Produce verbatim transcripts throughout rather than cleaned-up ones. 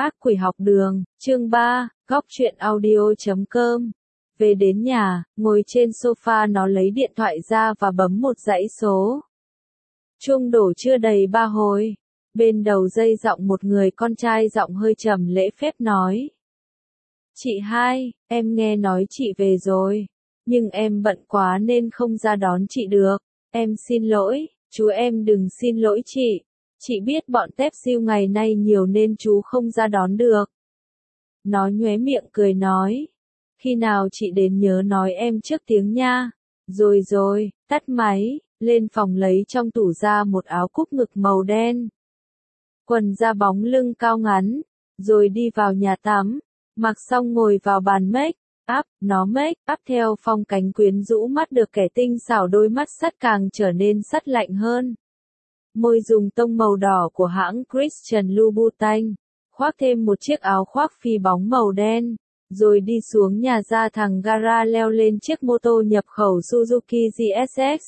Ác quỷ học đường, chương ba, góc truyện audio chấm com. Về đến nhà, ngồi trên sofa nó lấy điện thoại ra và bấm một dãy số. Chuông đổ chưa đầy ba hồi. Bên đầu dây giọng một người con trai giọng hơi trầm lễ phép nói. Chị hai, em nghe nói chị về rồi. Nhưng em bận quá nên không ra đón chị được. Em xin lỗi, chú em đừng xin lỗi chị. Chị biết bọn tép siêu ngày nay nhiều nên chú không ra đón được. Nó nhoé miệng cười nói. Khi nào chị đến nhớ nói em trước tiếng nha. Rồi rồi, tắt máy, lên phòng lấy trong tủ ra một áo cúc ngực màu đen. Quần da bóng lưng cao ngắn, rồi đi vào nhà tắm, mặc xong ngồi vào bàn make up, nó make up theo phong cách quyến rũ mắt được kẻ tinh xảo đôi mắt sắt càng trở nên sắt lạnh hơn. Môi dùng tông màu đỏ của hãng Christian Louboutin, khoác thêm một chiếc áo khoác phi bóng màu đen, rồi đi xuống nhà ra thẳng gara leo lên chiếc mô tô nhập khẩu Suzuki giê ét ích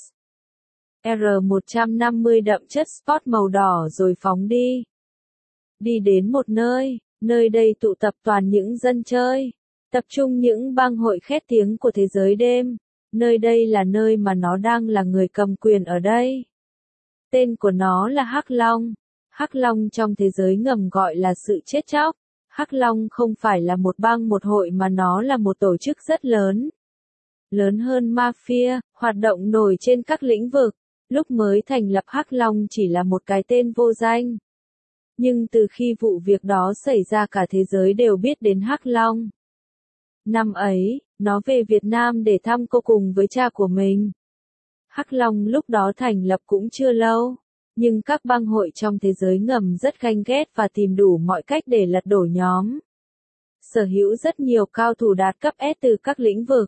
R một trăm năm mươi đậm chất sport màu đỏ rồi phóng đi. Đi đến một nơi, nơi đây tụ tập toàn những dân chơi, tập trung những bang hội khét tiếng của thế giới đêm, nơi đây là nơi mà nó đang là người cầm quyền ở đây. Tên của nó là Hắc Long. Hắc Long trong thế giới ngầm gọi là sự chết chóc. Hắc Long không phải là một bang một hội mà nó là một tổ chức rất lớn. Lớn hơn mafia, hoạt động nổi trên các lĩnh vực. Lúc mới thành lập Hắc Long chỉ là một cái tên vô danh. Nhưng từ khi vụ việc đó xảy ra cả thế giới đều biết đến Hắc Long. Năm ấy, nó về Việt Nam để thăm cô cùng với cha của mình. Hắc Long lúc đó thành lập cũng chưa lâu, nhưng các bang hội trong thế giới ngầm rất ganh ghét và tìm đủ mọi cách để lật đổ nhóm. Sở hữu rất nhiều cao thủ đạt cấp S từ các lĩnh vực.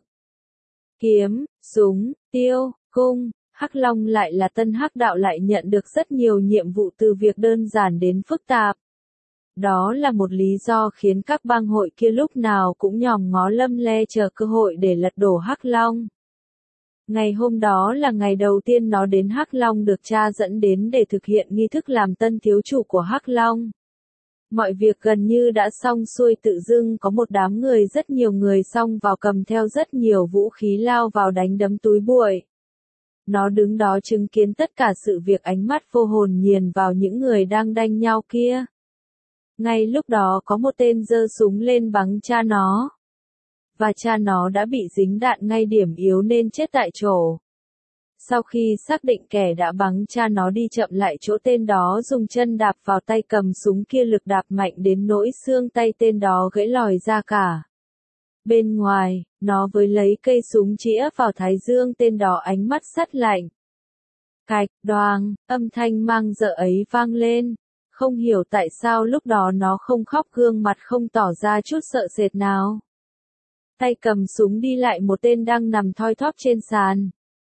Kiếm, súng, tiêu, cung, Hắc Long lại là tân hắc đạo lại nhận được rất nhiều nhiệm vụ từ việc đơn giản đến phức tạp. Đó là một lý do khiến các bang hội kia lúc nào cũng nhòm ngó lâm le chờ cơ hội để lật đổ Hắc Long. Ngày hôm đó là ngày đầu tiên nó đến Hắc Long được cha dẫn đến để thực hiện nghi thức làm tân thiếu chủ của Hắc Long. Mọi việc gần như đã xong xuôi, tự dưng có một đám người rất nhiều người xông vào cầm theo rất nhiều vũ khí lao vào đánh đấm túi bụi. Nó đứng đó chứng kiến tất cả sự việc, ánh mắt vô hồn nhìn vào những người đang đánh nhau kia. Ngay lúc đó có một tên giơ súng lên bắn cha nó. Và cha nó đã bị dính đạn ngay điểm yếu nên chết tại chỗ. Sau khi xác định kẻ đã bắn cha nó đi chậm lại chỗ tên đó dùng chân đạp vào tay cầm súng kia, lực đạp mạnh đến nỗi xương tay tên đó gãy lòi ra cả. Bên ngoài, nó với lấy cây súng chĩa vào thái dương tên đó, ánh mắt sắt lạnh. Cạch, đoàng, âm thanh mang rợ ấy vang lên. Không hiểu tại sao lúc đó nó không khóc, gương mặt không tỏ ra chút sợ sệt nào. Tay cầm súng đi lại một tên đang nằm thoi thóp trên sàn.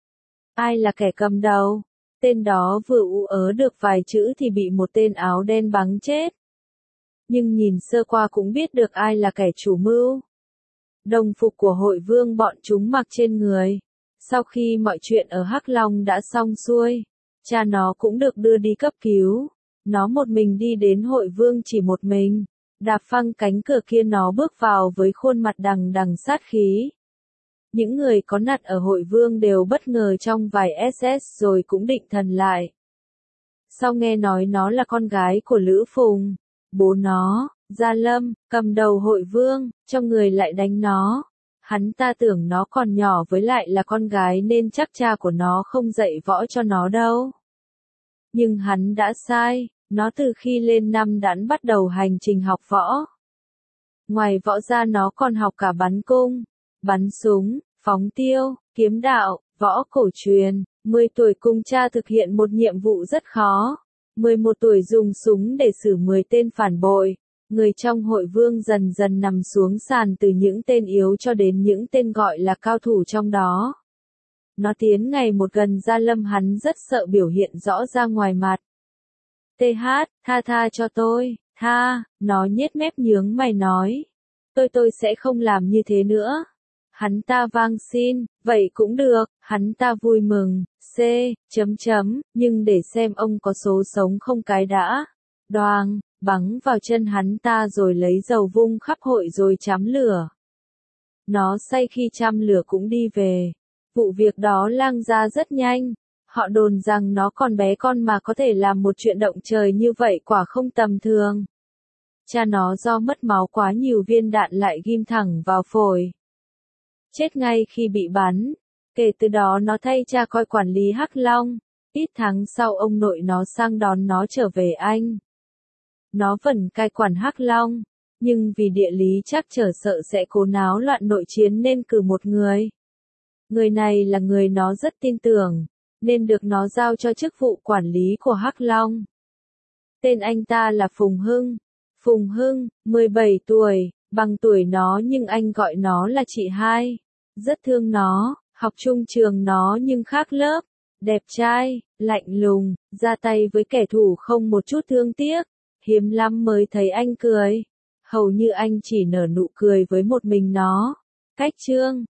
Ai là kẻ cầm đầu? Tên đó vừa ú ớ được vài chữ thì bị một tên áo đen bắn chết. Nhưng nhìn sơ qua cũng biết được ai là kẻ chủ mưu. Đồng phục của hội vương bọn chúng mặc trên người. Sau khi mọi chuyện ở Hắc Long đã xong xuôi, cha nó cũng được đưa đi cấp cứu. Nó một mình đi đến hội vương chỉ một mình. Đạp phăng cánh cửa kia nó bước vào với khuôn mặt đằng đằng sát khí. Những người có mặt ở hội vương đều bất ngờ trong vài ét ét rồi cũng định thần lại. Sau nghe nói nó là con gái của Lữ Phùng, bố nó, Gia Lâm, cầm đầu hội vương, trong người lại đánh nó. Hắn ta tưởng nó còn nhỏ với lại là con gái nên chắc cha của nó không dạy võ cho nó đâu. Nhưng hắn đã sai. Nó từ khi lên năm đã bắt đầu hành trình học võ. Ngoài võ ra nó còn học cả bắn cung, bắn súng, phóng tiêu, kiếm đạo, võ cổ truyền. mười tuổi cùng cha thực hiện một nhiệm vụ rất khó. mười một tuổi dùng súng để xử mười tên phản bội. Người trong hội vương dần dần nằm xuống sàn, từ những tên yếu cho đến những tên gọi là cao thủ trong đó. Nó tiến ngày một gần Gia Lâm, hắn rất sợ biểu hiện rõ ra ngoài mặt. tê hát, tha tha cho tôi, tha, nó nhếch mép nhướng mày nói. Tôi tôi sẽ không làm như thế nữa. Hắn ta vang xin, vậy cũng được, hắn ta vui mừng, c, chấm chấm, nhưng để xem ông có số sống không cái đã. Đoàng, bắn vào chân hắn ta rồi lấy dầu vung khắp hội rồi chám lửa. Nó say khi châm lửa cũng đi về. Vụ việc đó lan ra rất nhanh. Họ đồn rằng nó còn bé con mà có thể làm một chuyện động trời như vậy quả không tầm thường. Cha nó do mất máu quá nhiều viên đạn lại ghim thẳng vào phổi. Chết ngay khi bị bắn. Kể từ đó nó thay cha coi quản lý Hắc Long. Ít tháng sau ông nội nó sang đón nó trở về Anh. Nó vẫn cai quản Hắc Long. Nhưng vì địa lý trắc trở sợ sẽ cố náo loạn nội chiến nên cử một người. Người này là người nó rất tin tưởng, nên được nó giao cho chức vụ quản lý của Hắc Long. Tên anh ta là Phùng Hưng. Phùng Hưng, mười bảy tuổi, bằng tuổi nó nhưng anh gọi nó là chị hai. Rất thương nó, học chung trường nó nhưng khác lớp. Đẹp trai, lạnh lùng, ra tay với kẻ thù không một chút thương tiếc. Hiếm lắm mới thấy anh cười. Hầu như anh chỉ nở nụ cười với một mình nó. Cách chương